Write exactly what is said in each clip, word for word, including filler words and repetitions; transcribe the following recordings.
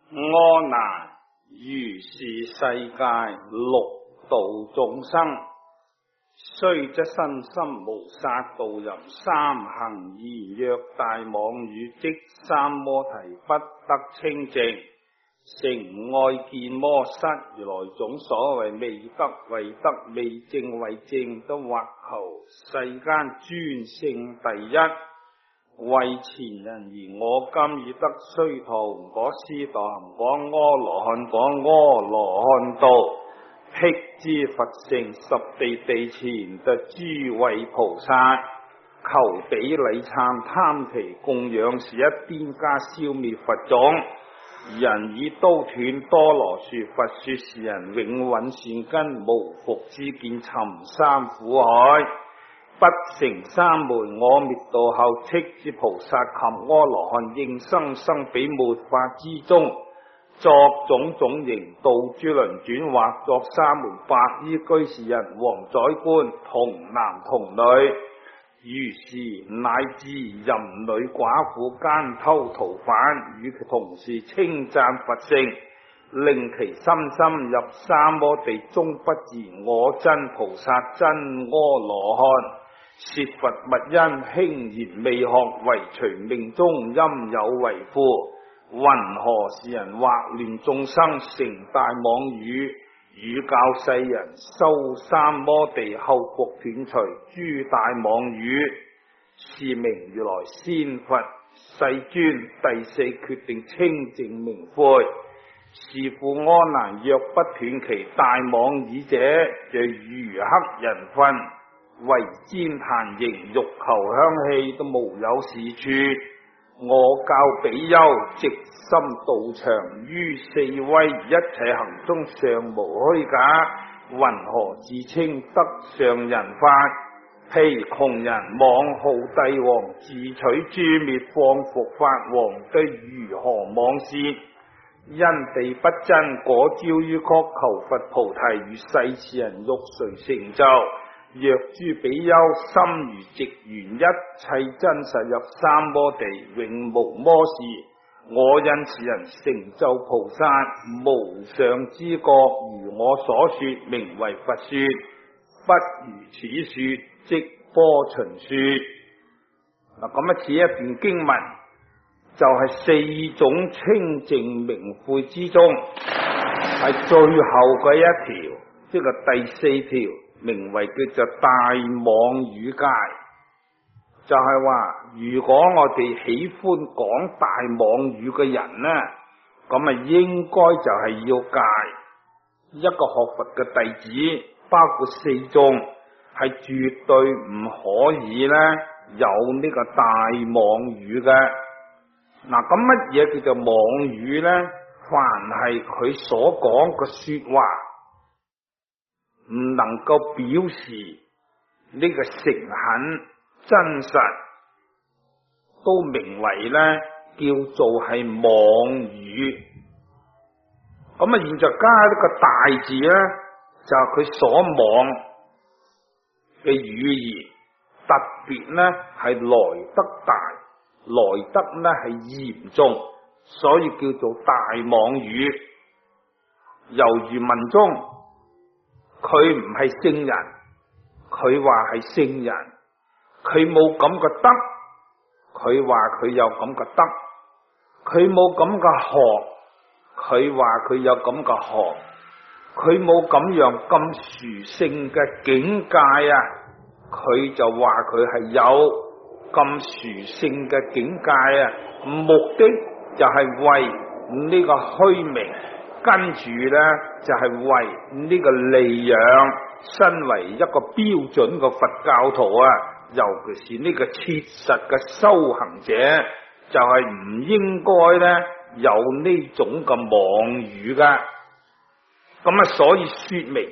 阿難，如是世界六道眾生，雖則身心無殺盜淫三行義，虐待妄語，即三摩提不得清淨。成愛見魔失，如來種所謂未得為得，未正為正，都或求世間尊勝第一。為前人而我今已得須陀洹斯陀含果阿羅漢果阿羅漢道，辟支佛乘十地地前得諸位菩薩，求比禮懺貪祈供養，是一邊加消滅佛種。人以刀斷多羅樹，佛說是人永蘊善根，無復之見，尋三苦海。不成三昧，我滅度後，斥之菩薩及阿羅漢，應生生彼末法之中，作種種形，度諸輪轉，或作沙門白衣居士人、王宰官，童男童女，如是乃至淫女寡婦、奸偷逃犯，與其同時稱讚佛性，令其心心入三摩地，終不自我真菩薩真阿羅漢。說佛密因輕言未學，唯隨命中陰有為父。云何是人惑亂眾生，成大妄語，語教世人修三摩地，後復斷除諸大妄語。是名如來先佛世尊第四決定清淨明悔。是故阿難，若不斷其大妄語者，就如黑人糞，為煎檀刑，欲求香氣都無有是處。我教比丘直心道場，於四威一切行中尚無虛假。云何自稱得上人法？譬窮人妄號帝王，自取誅滅放伏法王，對如何妄說？因地不真，果招於曲，求佛菩提，如世次人欲誰成就？若諸比丘心如直圓，一切真實入三摩地，永無魔事。我因此人成就菩薩無上之覺，如我所說，名為佛說。不如此說，即波旬說。嗱，咁啊，此一段經文就係四種清淨明悔之中，係最後嘅一條，即係第四條。名為叫做大妄語戒，就係話如果我哋喜歡講大妄語嘅人呢，咁啊應該就係要戒。一個學佛嘅弟子，包括四眾，係絕對唔可以呢有呢個大妄語嘅。嗱，咁乜嘢叫做妄語呢？凡係佢所講嘅說話，唔能夠表示呢個誠懇真實，都名為呢叫做係妄語。咁啊，現在加呢個大字呢，就係佢所妄嘅語言，特別呢係來得大，來得呢係嚴重，所以叫做大妄語。猶如文中，佢唔係聖人，佢話係聖人；佢冇咁嘅德，佢話佢有咁嘅德；佢冇咁嘅學，佢話佢有咁嘅學；佢冇咁樣咁殊勝嘅境界啊，佢就話佢係有咁殊勝嘅境界啊。目的就係為呢個虛名。跟住呢，就係、是、為呢個利養，身為一個標準嘅佛教徒啊，尤其是呢個切實嘅修行者，就係、是、唔應該呢有呢種嘅妄語噶。咁啊，所以說明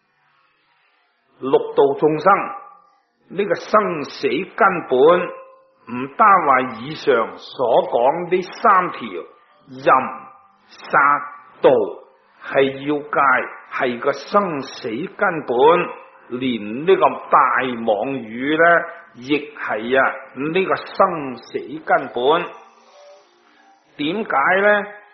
六道眾生呢、這個生死根本，唔單話以上所講呢三條淫殺道係要戒，係個生死根本，連呢個大妄語呢，亦係啊呢個生死根本。點解呢？好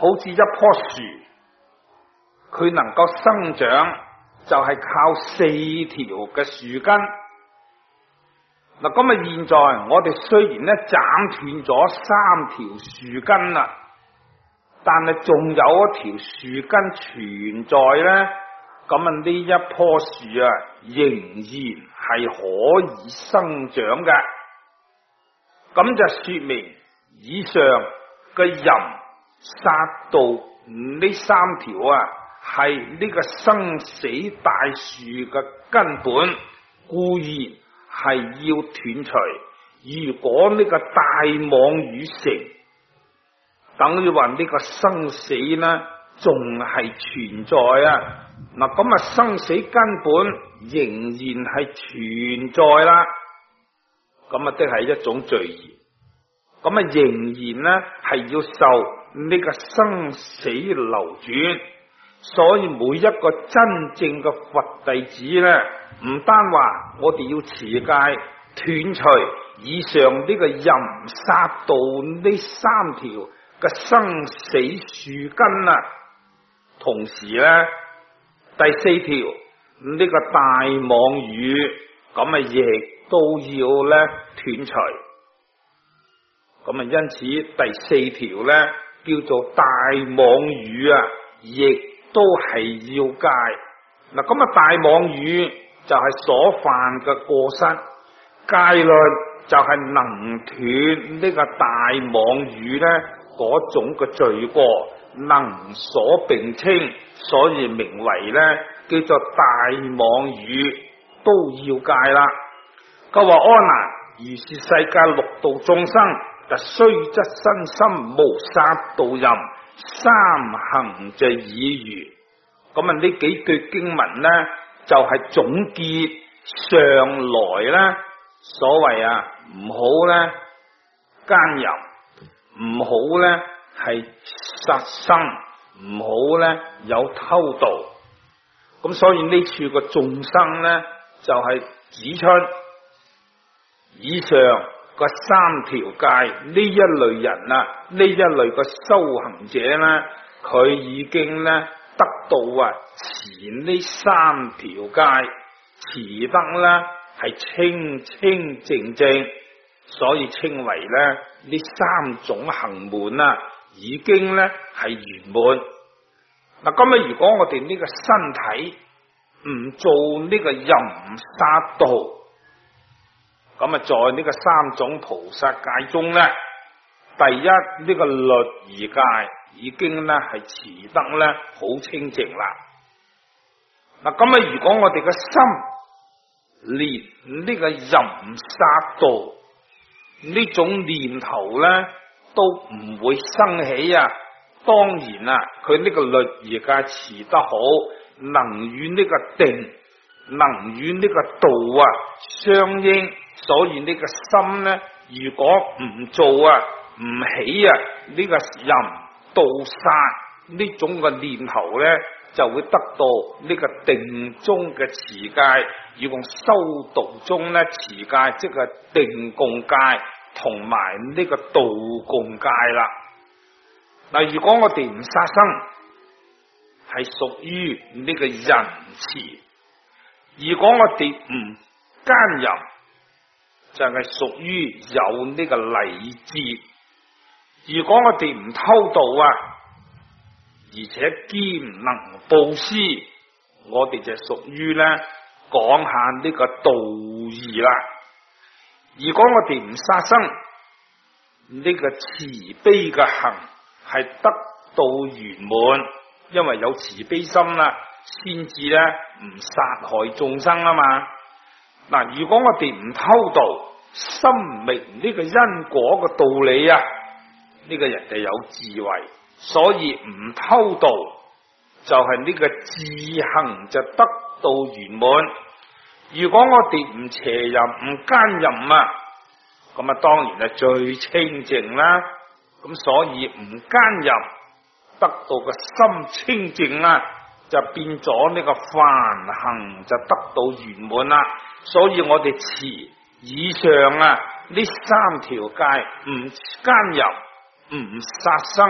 好似一棵樹，佢能夠生長就係靠四條嘅樹根。嗱，咁啊，現在我哋雖然咧斬斷咗三條樹根啦，但係仲有一條樹根存在咧，咁啊呢一棵樹啊仍然係可以生長嘅。咁就說明以上嘅淫殺盜呢三條啊，係呢個生死大樹嘅根本，固然係要斷除。如果呢個大妄語成，等於話呢個生死呢仲係存在啊。嗱，咁啊生死根本仍然係存在啦。咁啊，的係一種罪業，咁啊仍然呢係要受呢個生死流轉。所以每一個真正嘅佛弟子呢，唔單話我哋要持戒斷除以上呢個淫殺盜呢三條嘅生死樹根啊，同時呢第四條呢、這個大妄語，咁啊亦都要咧斷除。咁啊因此第四條咧叫做大妄語啊，亦都係要戒。嗱，咁啊大妄語就係所犯嘅過失，戒律就係能斷呢個大妄語咧嗰種嘅罪過，能所並稱，所以名為咧叫做大妄語，都要戒啦。佢話阿難，如是世界六道眾生，就雖則身心無殺盜淫，三行就已如。咁啊呢幾句經文呢，就係、是、總結上來咧所謂啊唔好咧奸淫，唔好咧係殺生，唔好咧有偷盜。咁所以呢處個眾生咧就係、是、指出以上個三條戒呢一類人啊，呢一類個修行者咧，佢已經咧得到啊持呢三條戒，持得咧係清清淨淨，所以稱為咧呢三種行門啊，已經咧係圓滿。嗱，咁啊，如果我哋呢個身體唔做呢個淫殺盜，咁啊，在呢個三種菩薩戒中咧，第一呢、這個律儀戒已經咧係持得咧好清淨啦。嗱，咁啊，如果我哋嘅心連呢個淫殺盜呢種念頭咧都唔會生起啊，當然啊，佢呢個律儀戒持得好，能與呢個定，能與呢個道啊相應。所以呢個心呢，如果唔做啊，唔起啊呢、這個淫盜殺呢種嘅念頭呢，就會得到呢個定中嘅持戒，以共修道中呢持戒，即係定共戒同埋呢個道共戒啦。嗱，如果我哋唔殺生，係屬於呢個仁慈；如果我哋唔奸淫，就係屬於有呢個禮節。如果我哋唔偷盜啊，而且兼能布施，我哋就屬於咧講下呢個道義啦。如果我哋唔殺生，呢、這個慈悲嘅行係得到圓滿，因為有慈悲心啦，先至咧唔殺害眾生啊嘛。嗱，如果我哋唔偷盜，深明呢個因果嘅道理啊，呢、這個人哋有智慧，所以唔偷盜就係呢個自行就得到圓滿。如果我哋唔邪淫唔奸淫啊，咁啊當然係最清淨啦。咁所以唔奸淫得到個心清淨啦，就變咗呢個梵行就得到圓滿啦。所以我哋持以上啊呢三條戒，唔奸淫、唔殺生、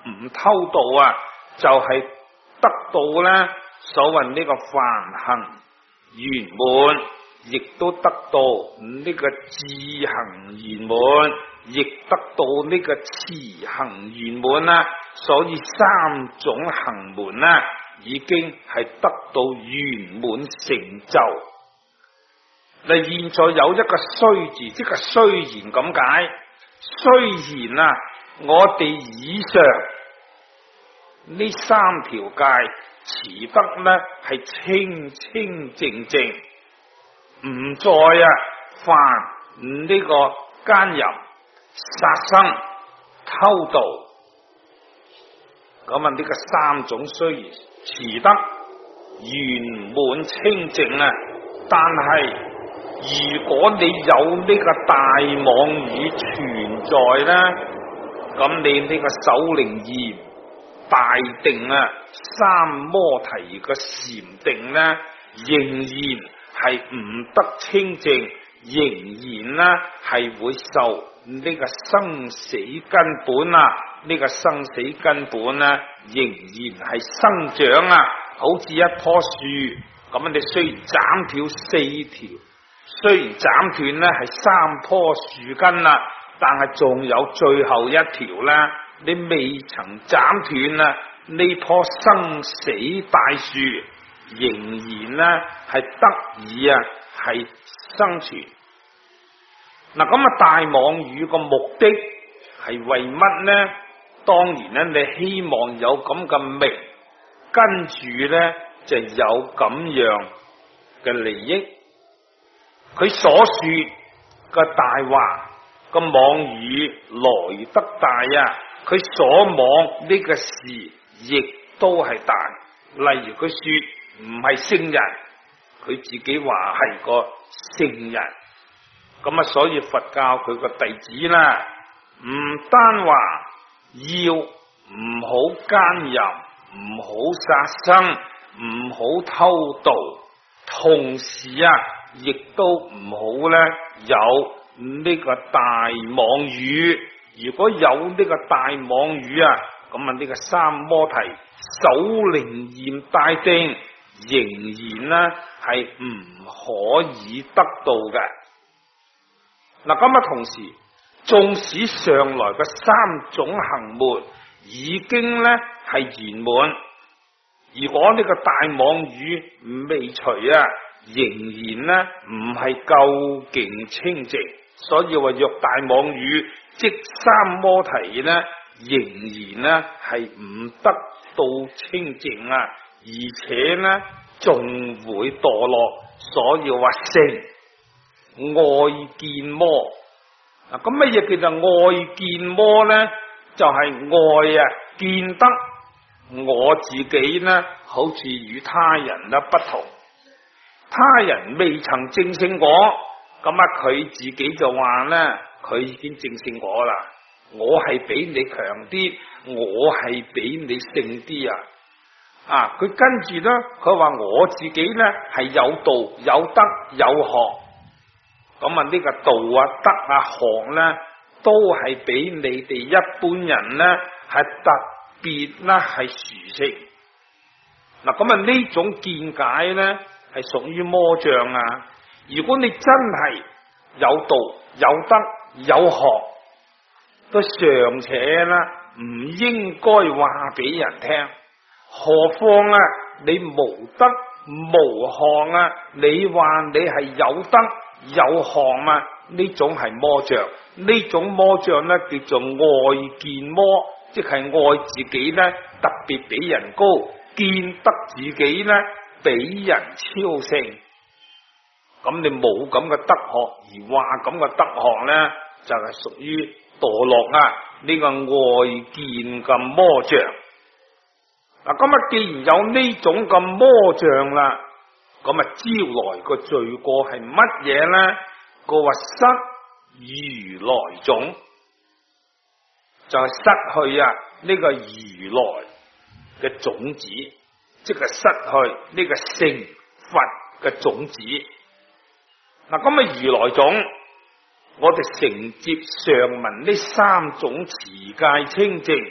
唔偷盜啊，就係、是、得到咧所謂呢個梵行圓滿，亦都得到呢個智行圓滿，亦得到呢個持行圓滿啦。所以三種行門咧，已經係得到圓滿成就。嗱，現在有一個雖字，即係雖然咁解。雖然啊，我哋以上呢三條戒持得咧係清清淨淨，唔再啊犯呢個奸淫、殺生、偷盜。咁啊，呢個三種雖然持得圓滿清淨啊，但係如果你有呢個大妄語存在咧，咁你呢個首楞嚴大定啊，三摩提嘅禪定咧，仍然係唔得清淨，仍然咧係會受呢個生死根本啊，呢個生死根本咧仍然係生長啊，好似一棵樹咁啊，你雖然斬掉四條。雖然斬斷咧係三棵樹根啦，但係仲有最後一條啦，你未曾斬斷啊，呢棵生死大樹仍然咧係得以啊係生存。嗱，咁啊，大妄語個目的係為乜呢？當然咧，你希望有咁嘅名，跟住咧就有咁樣嘅利益。佢所說嘅大話個妄語來得大啊，佢所妄呢個事亦都係大。例如佢說唔係聖人，佢自己話係個聖人。咁啊，所以佛教佢個弟子啦，唔單話要唔好奸淫，唔好殺生，唔好偷盜，同時啊，亦都唔好咧有呢個大妄語。如果有呢個大妄語啊，咁啊呢個三摩提首楞嚴大定仍然咧係唔可以得到嘅。嗱，咁啊同時，縱使上來嘅三種行門已經咧係圓滿，如果呢個大妄語未除啊，仍然咧唔係究竟清淨。所以話若大妄語即三摩提咧，仍然咧係唔得到清淨啊，而且咧仲會墮落。所以話成愛見魔。嗱，咁乜嘢叫做愛見魔咧？就係、是、愛啊，見得我自己咧，好似與他人咧不同。他人未曾證聖果，咁啊佢自己就話咧，佢已經證聖果啦。我係比你強啲，我係比你勝啲啊！啊，佢跟住咧，佢話我自己咧係有道、有德、有學。咁啊，呢個道啊、德啊、學咧，都係比你哋一般人咧係特別啦，係殊勝。嗱，咁啊呢種見解咧係屬於魔障啊！如果你真係有道、有德、有學，都尚且啦，唔應該話俾人聽，何況啊你無德無學啊，你話你係有德有學啊，呢種係魔障。呢種魔障咧叫做愛見魔，即係愛自己咧特別比人高，見得自己咧比人超勝。咁你冇咁嘅德學而話咁嘅德學咧，就係屬於墮落啊！呢個愛見嘅魔障。嗱，咁啊，既然有呢種咁魔障啦，咁啊，招來個罪過係乜嘢咧？個話失如來種，就係、是、失去啊呢個如來嘅種子，即係失去呢個成佛嘅種子。嗱，咁啊，如來種，我哋承接上文呢三種持戒清淨，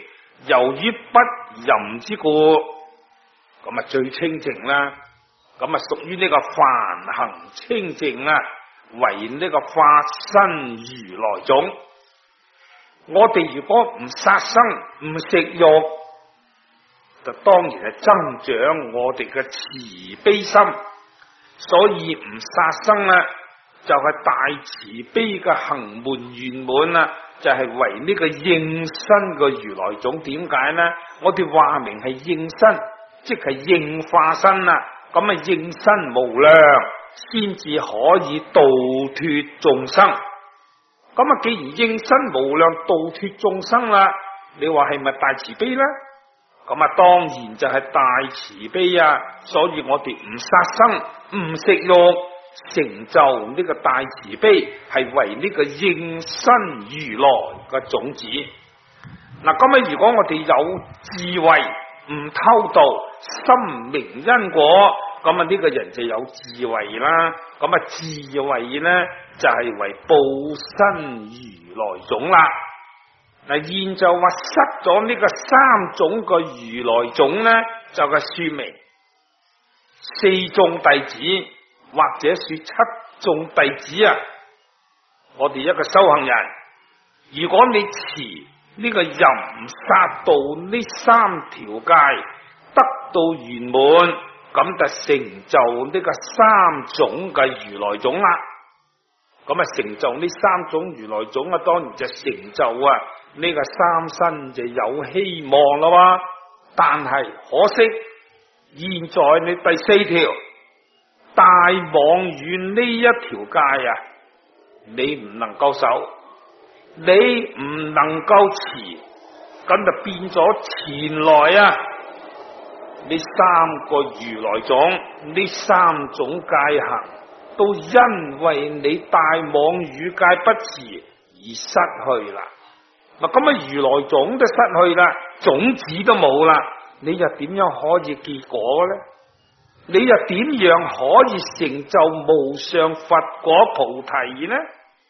由於不淫之故，咁啊最清淨啦。咁啊屬於呢個梵行清淨啊，為呢個化身如來種。我哋如果唔殺生唔食肉，就當然係增長我哋嘅慈悲心。所以唔殺生啦，就係、是、大慈悲嘅行門圓滿啊，就係、是、為呢個應身嘅如來種。點解呢？我哋話明係應身，即係應化身啊。咁啊應身無量，先至可以度脫眾生。咁啊既然應身無量度脫眾生啦，你話係咪大慈悲呢？咁啊當然就係大慈悲啊！所以我哋唔殺生唔食肉，成就呢個大慈悲，係為呢個應身如來嘅種子。嗱，咁啊如果我哋有智慧，唔偷盜，心明因果，咁啊呢個人就有智慧啦。咁啊智慧呢，就係、是、為報身如來種啦。嗱，現就話失咗呢個三種嘅如來種呢，就係說明四眾弟子或者說七眾弟子啊。我哋一個修行人，如果你持呢個淫殺盜呢三條戒得到圓滿，咁就成就呢個三種嘅如來種啦。咁啊成就呢三種如來種啊，當然就成就啊呢個三身就有希望啦嘛。但係可惜，現在你第四條大妄語呢一條戒啊，你唔能夠守，你唔能夠持，咁就變咗前來啊呢三個如來種，呢三種戒行都因為你大妄語戒不持而失去啦。嗱，咁啊如來種都失去啦，種子都冇啦，你又點樣可以結果呢？你又點樣可以成就無上佛果菩提呢？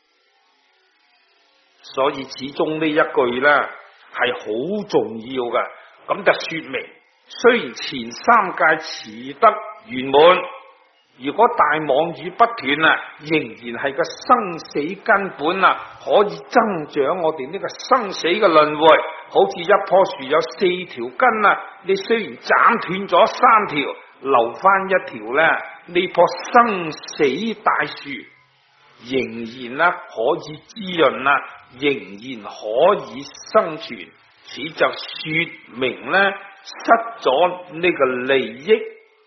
所以始終呢一句呢係好重要嘅。咁就說明，雖然前三界持得圓滿，如果大妄語不斷啊，仍然係個生死根本啊，可以增長我哋呢個生死嘅輪迴。好似一棵樹有四條根啊，你雖然斬斷咗三條，留翻一條咧，呢棵生死大樹仍然啦可以滋潤啦，仍然可以生存。此就說明咧失咗呢個利益。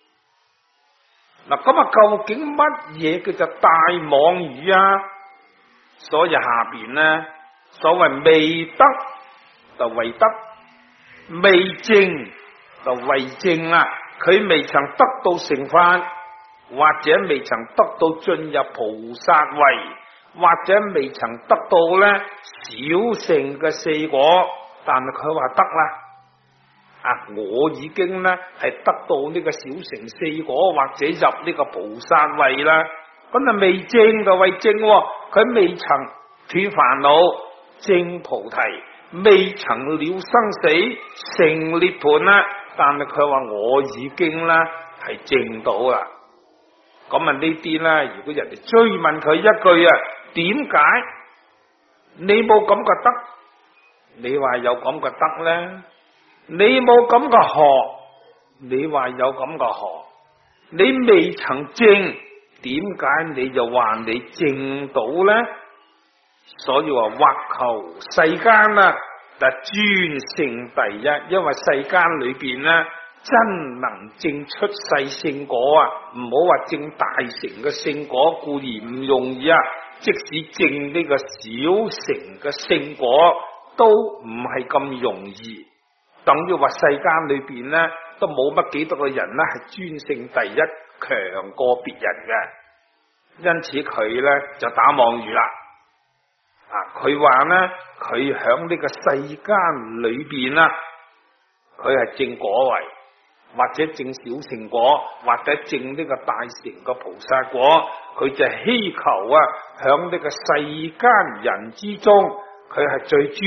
嗱，咁啊，究竟乜嘢叫做大妄語啊？所以下邊呢，所謂未得就為得，未證就為證啦。佢未曾得到成法，或者未曾得到進入菩薩位，或者未曾得到呢小乘嘅四果，但係佢話得啦。啊！我已經咧係得到呢個小乘四果，或者入呢個菩薩位啦。咁啊未證就為證，佢未曾斷煩惱，證菩提，未曾了生死，成涅槃啦。但係佢話我已經咧係證到啦。咁啊呢啲咧，如果人哋追問佢一句啊，點解你冇咁嘅得？你話有咁嘅得咧？你冇咁嘅學，你話有咁嘅學，你未曾證，點解你就話你證到呢？所以話或求世間啊，就專勝第一，因為世間裏邊呢，真能證出世聖果啊，唔好話證大乘嘅聖果固然唔容易啊，即使證呢個小乘嘅聖果都唔係咁容易。等於話世間裏邊呢，都冇乜幾多個人呢係專勝第一，強過別人嘅。因此佢呢就打妄語啦。啊，佢話呢，佢響呢個世間裏邊啦，佢係證果位，或者證小乘果，或者證呢個大乘嘅菩薩果。佢就希求啊，響呢個世間人之中，佢係最專，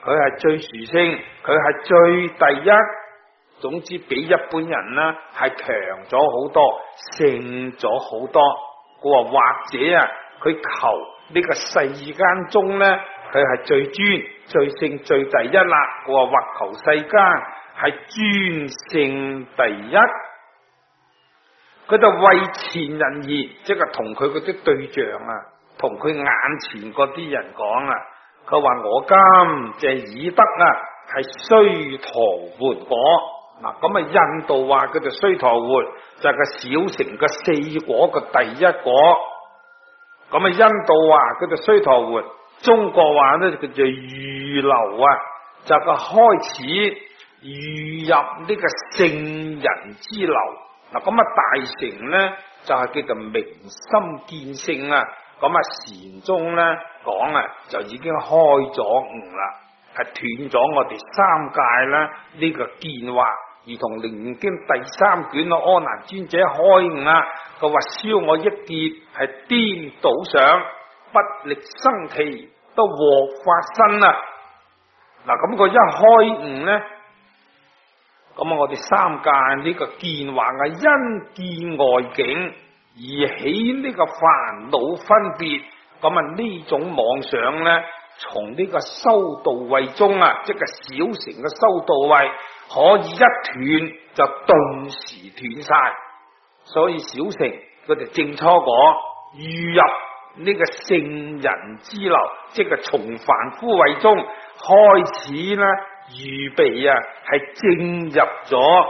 佢係最殊勝，佢係最第一。總之比一般人呢係強咗好多，勝咗好多。佢話或者啊，佢求呢個世間中呢，佢係最尊、最勝、最第一啦。佢話或求世間係尊勝第一，佢就為前人而，即係同佢嗰啲對象啊，同佢眼前嗰啲人講啊。佢話我今就以德啊，係須陀洹果。嗱，咁啊，印度話佢就須陀洹，就係個小乘嘅四果嘅第一果。咁啊，印度話佢就須陀洹，中國話咧佢就預流啊，就係個開始預入呢個聖人之流。嗱，咁啊，大乘咧就係、是、叫做明心見性啊。咁啊，禪宗咧講啊，就已經開咗悟啦，係斷咗我哋三界啦呢個見惑。而同《楞嚴經》第三卷嘅阿難尊者開悟啦，佢話燒我一劫係顛倒想，不力生期都獲法身啊！嗱，咁佢一開悟咧，咁啊，我哋三界呢個見惑啊，因見外境而起呢個煩惱分別，咁啊呢種妄想咧，從呢個修道位中啊，即係小乘嘅修道位。可以一斷就頓時斷晒，所以小乘佢哋正初果預入呢個聖人之流，即係從凡夫位中開始咧預備啊，係正入咗